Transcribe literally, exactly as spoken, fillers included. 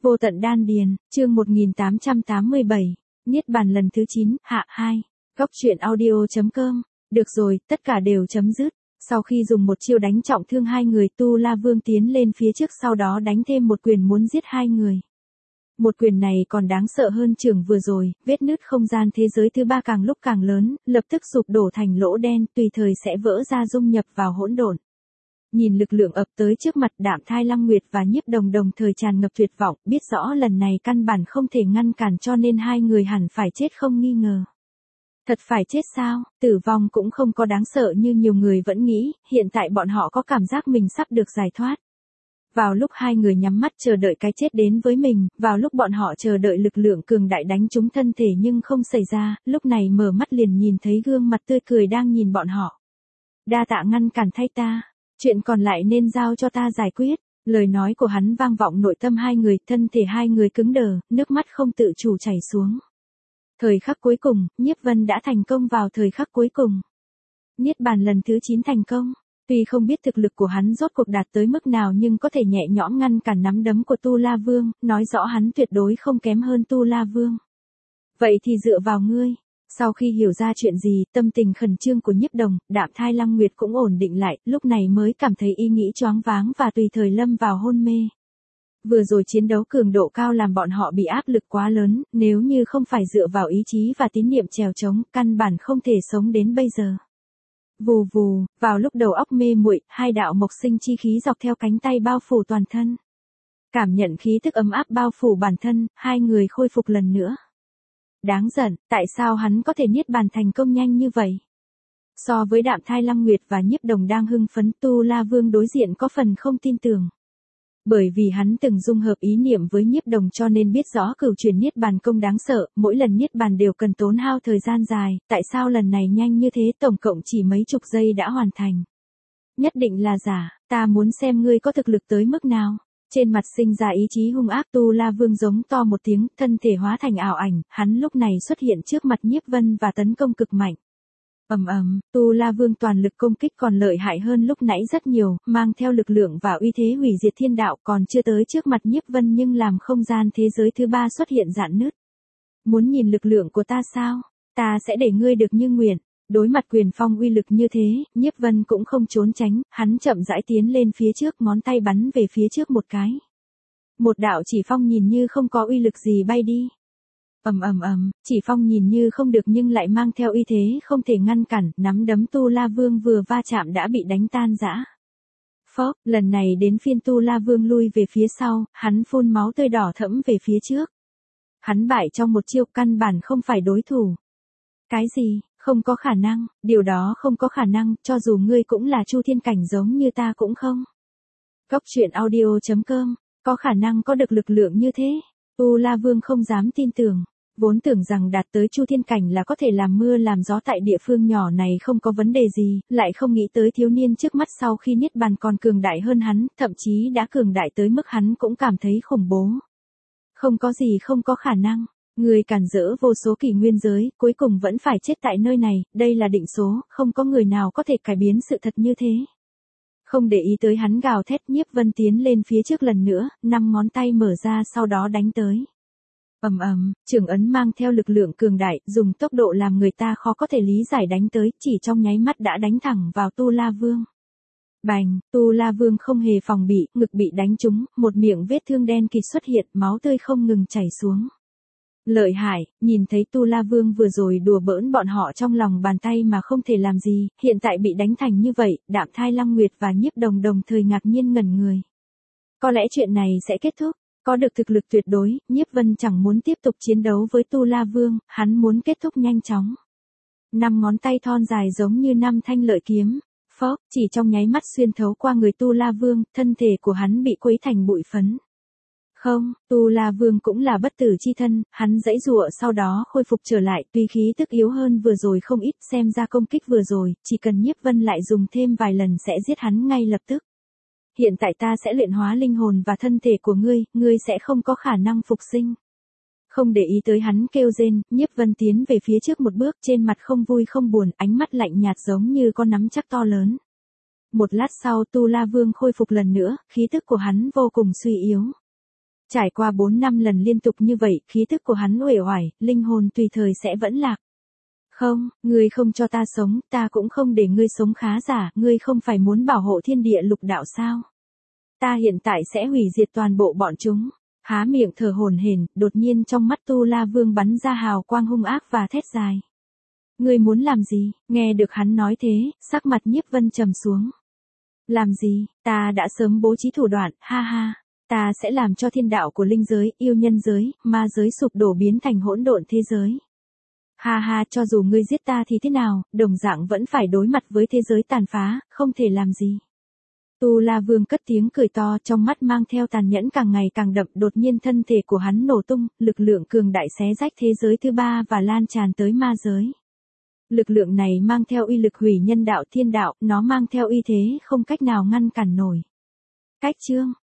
Vô tận đan điền, chương một nghìn tám trăm tám mươi bảy, Niết bàn lần thứ chín, hạ hai. Góc truyện audio.com. Được rồi, tất cả đều chấm dứt. Sau khi dùng một chiêu đánh trọng thương hai người, Tu La Vương tiến lên phía trước, sau đó đánh thêm một quyền muốn giết hai người. Một quyền này còn đáng sợ hơn trường vừa rồi, vết nứt không gian thế giới thứ ba càng lúc càng lớn, lập tức sụp đổ thành lỗ đen, tùy thời sẽ vỡ ra dung nhập vào hỗn độn. Nhìn lực lượng ập tới trước mặt, Đạm Thai Lăng Nguyệt và Nhiếp Đồng đồng thời tràn ngập tuyệt vọng, biết rõ lần này căn bản không thể ngăn cản, cho nên hai người hẳn phải chết không nghi ngờ. Thật phải chết sao? Tử vong cũng không có đáng sợ như nhiều người vẫn nghĩ, hiện tại bọn họ có cảm giác mình sắp được giải thoát. Vào lúc hai người nhắm mắt chờ đợi cái chết đến với mình, vào lúc bọn họ chờ đợi lực lượng cường đại đánh trúng thân thể nhưng không xảy ra, lúc này mở mắt liền nhìn thấy gương mặt tươi cười đang nhìn bọn họ. Đa tạ ngăn cản thay ta. Chuyện còn lại nên giao cho ta giải quyết. Lời nói của hắn vang vọng nội tâm hai người, thân thể hai người cứng đờ, nước mắt không tự chủ chảy xuống. Thời khắc cuối cùng, Nhiếp Vân đã thành công vào thời khắc cuối cùng. Niết bàn lần thứ chín thành công. Tuy không biết thực lực của hắn rốt cuộc đạt tới mức nào nhưng có thể nhẹ nhõm ngăn cản nắm đấm của Tu La Vương, nói rõ hắn tuyệt đối không kém hơn Tu La Vương. Vậy thì dựa vào ngươi. Sau khi hiểu ra chuyện gì, tâm tình khẩn trương của Nhiếp Đồng, Đạm Thai Lăng Nguyệt cũng ổn định lại, lúc này mới cảm thấy ý nghĩ choáng váng và tùy thời lâm vào hôn mê. Vừa rồi chiến đấu cường độ cao làm bọn họ bị áp lực quá lớn, nếu như không phải dựa vào ý chí và tín niệm trèo trống, căn bản không thể sống đến bây giờ. Vù vù, vào lúc đầu óc mê muội, hai đạo mộc sinh chi khí dọc theo cánh tay bao phủ toàn thân. Cảm nhận khí tức ấm áp bao phủ bản thân, hai người khôi phục lần nữa. Đáng giận, tại sao hắn có thể niết bàn thành công nhanh như vậy? So với Đạm Thai Lăng Nguyệt và Nhiếp Đồng đang hưng phấn, Tu La Vương đối diện có phần không tin tưởng. Bởi vì hắn từng dung hợp ý niệm với Nhiếp Đồng cho nên biết rõ cửu chuyển niết bàn công đáng sợ, mỗi lần niết bàn đều cần tốn hao thời gian dài, tại sao lần này nhanh như thế, tổng cộng chỉ mấy chục giây đã hoàn thành. Nhất định là giả, ta muốn xem ngươi có thực lực tới mức nào. Trên mặt sinh ra ý chí hung ác, Tu La Vương giống to một tiếng, thân thể hóa thành ảo ảnh, hắn lúc này xuất hiện trước mặt Nhiếp Vân và tấn công cực mạnh. Ầm ầm, Tu La Vương toàn lực công kích còn lợi hại hơn lúc nãy rất nhiều, mang theo lực lượng và uy thế hủy diệt thiên đạo, còn chưa tới trước mặt Nhiếp Vân nhưng làm không gian thế giới thứ ba xuất hiện rạn nứt. Muốn nhìn lực lượng của ta sao? Ta sẽ để ngươi được như nguyện. Đối mặt quyền phong uy lực như thế, Nhiếp Vân cũng không trốn tránh, hắn chậm rãi tiến lên phía trước, ngón tay bắn về phía trước một cái. Một đạo chỉ phong nhìn như không có uy lực gì bay đi. Ầm ầm ầm, chỉ phong nhìn như không được nhưng lại mang theo uy thế không thể ngăn cản, nắm đấm Tu La Vương vừa va chạm đã bị đánh tan rã. Phốc, lần này đến phiên Tu La Vương lui về phía sau, hắn phun máu tươi đỏ thẫm về phía trước. Hắn bại trong một chiêu, căn bản không phải đối thủ. Cái gì? Không có khả năng, điều đó không có khả năng, cho dù ngươi cũng là Chu Thiên cảnh giống như ta cũng không. Góc truyện audio.com, có khả năng có được lực lượng như thế. Tu La Vương không dám tin tưởng, vốn tưởng rằng đạt tới Chu Thiên cảnh là có thể làm mưa làm gió tại địa phương nhỏ này không có vấn đề gì, lại không nghĩ tới thiếu niên trước mắt sau khi niết bàn còn cường đại hơn hắn, thậm chí đã cường đại tới mức hắn cũng cảm thấy khủng bố. Không có gì không có khả năng. Người cản rỡ vô số kỷ nguyên giới, cuối cùng vẫn phải chết tại nơi này, đây là định số, không có người nào có thể cải biến sự thật như thế. Không để ý tới hắn gào thét, Nhiếp Vân tiến lên phía trước lần nữa, năm ngón tay mở ra sau đó đánh tới. Ầm ầm, trường ấn mang theo lực lượng cường đại, dùng tốc độ làm người ta khó có thể lý giải đánh tới, chỉ trong nháy mắt đã đánh thẳng vào Tu La Vương. Bành, Tu La Vương không hề phòng bị, ngực bị đánh trúng, một miệng vết thương đen kịt xuất hiện, máu tươi không ngừng chảy xuống. Lợi hại, nhìn thấy Tu La Vương vừa rồi đùa bỡn bọn họ trong lòng bàn tay mà không thể làm gì, hiện tại bị đánh thành như vậy, Đạm Thai Lăng Nguyệt và Nhiếp Đồng đồng thời ngạc nhiên ngẩn người. Có lẽ chuyện này sẽ kết thúc, có được thực lực tuyệt đối, Nhiếp Vân chẳng muốn tiếp tục chiến đấu với Tu La Vương, hắn muốn kết thúc nhanh chóng. Năm ngón tay thon dài giống như năm thanh lợi kiếm, phốc, chỉ trong nháy mắt xuyên thấu qua người Tu La Vương, thân thể của hắn bị quấy thành bụi phấn. Không, Tu La Vương cũng là bất tử chi thân, hắn giãy giụa sau đó khôi phục trở lại, tuy khí tức yếu hơn vừa rồi không ít, xem ra công kích vừa rồi, chỉ cần Nhiếp Vân lại dùng thêm vài lần sẽ giết hắn ngay lập tức. Hiện tại ta sẽ luyện hóa linh hồn và thân thể của ngươi, ngươi sẽ không có khả năng phục sinh. Không để ý tới hắn kêu rên, Nhiếp Vân tiến về phía trước một bước, trên mặt không vui không buồn, ánh mắt lạnh nhạt giống như con nắm chắc to lớn. Một lát sau Tu La Vương khôi phục lần nữa, khí tức của hắn vô cùng suy yếu. Trải qua bốn năm lần liên tục như vậy, khí thức của hắn uể oải, linh hồn tùy thời sẽ vẫn lạc. Không, ngươi không cho ta sống, ta cũng không để ngươi sống khá giả, ngươi không phải muốn bảo hộ thiên địa lục đạo sao? Ta hiện tại sẽ hủy diệt toàn bộ bọn chúng. Há miệng thở hổn hển, đột nhiên trong mắt Tu La Vương bắn ra hào quang hung ác và thét dài. Ngươi muốn làm gì? Nghe được hắn nói thế, sắc mặt Nhiếp Vân trầm xuống. Làm gì? Ta đã sớm bố trí thủ đoạn, ha ha. Ta sẽ làm cho thiên đạo của linh giới, yêu nhân giới, ma giới sụp đổ biến thành hỗn độn thế giới. Ha ha, cho dù ngươi giết ta thì thế nào, đồng dạng vẫn phải đối mặt với thế giới tàn phá, không thể làm gì. Tu La Vương cất tiếng cười to, trong mắt mang theo tàn nhẫn càng ngày càng đậm, đột nhiên thân thể của hắn nổ tung, lực lượng cường đại xé rách thế giới thứ ba và lan tràn tới ma giới. Lực lượng này mang theo uy lực hủy nhân đạo thiên đạo, nó mang theo uy thế không cách nào ngăn cản nổi. Cách chương,